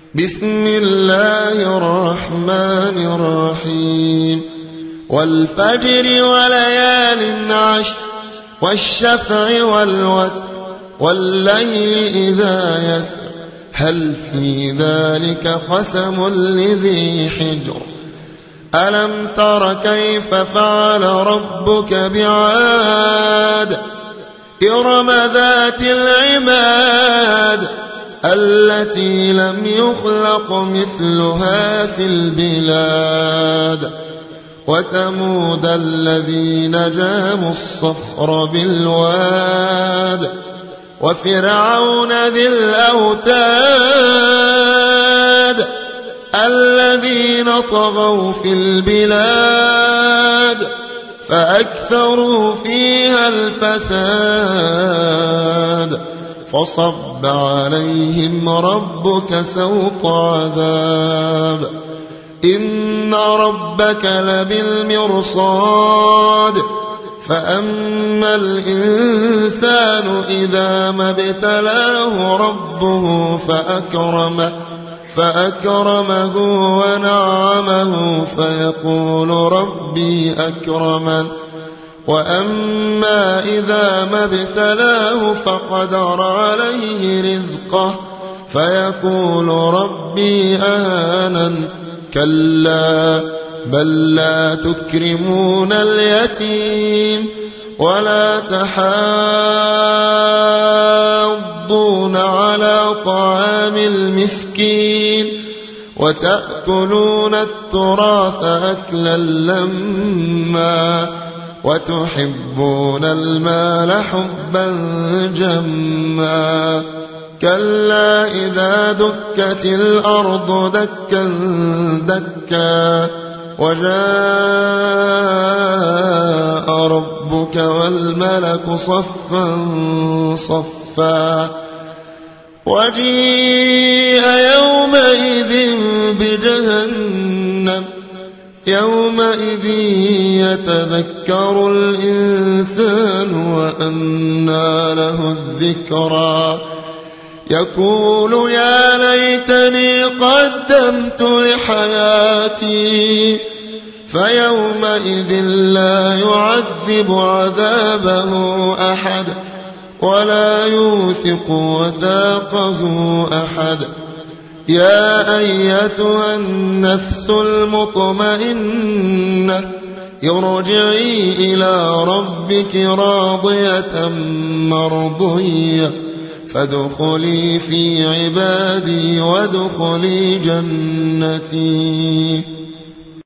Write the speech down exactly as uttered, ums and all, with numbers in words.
بسم الله الرحمن الرحيم والفجر وليال عشر والشفع والوتر والليل إذا يسر هل في ذلك قسم لذي حجر ألم تر كيف فعل ربك بعاد إرم ذات العماد التي لم يخلق مثلها في البلاد وثمود الذين جابوا الصخر بالواد وفرعون ذي الأوتاد الذين طغوا في البلاد فأكثروا فيها الفساد فصب عليهم ربك سوط عذاب إن ربك لبالمرصاد فأما الإنسان إذا ما ابتلاه ربه فأكرمه فأكرمه ونعمه فيقول ربي أكرمن وأما إذا ما ابتلاه فقدر عليه رزقه فيقول ربي أهانن كلا بل لا تكرمون اليتيم ولا تحاضون على طعام المسكين وتأكلون التراث أكلا لما وتحبون المال حبا جما كلا إذا دكت الأرض دكا دكا وجاء ربك والملك صفا صفا وجيء يومئذ بجهنم يومئذ يتذكر الإنسان وأنى له الذكرى يقول يا ليتني قدمت لحياتي فيومئذ لا يعذب عذابه أحد ولا يوثق وثاقه أحد يا أيتها النفس المطمئنة ارجعي إلى ربك راضية مرضية فادخلي في عبادي وادخلي جنتي.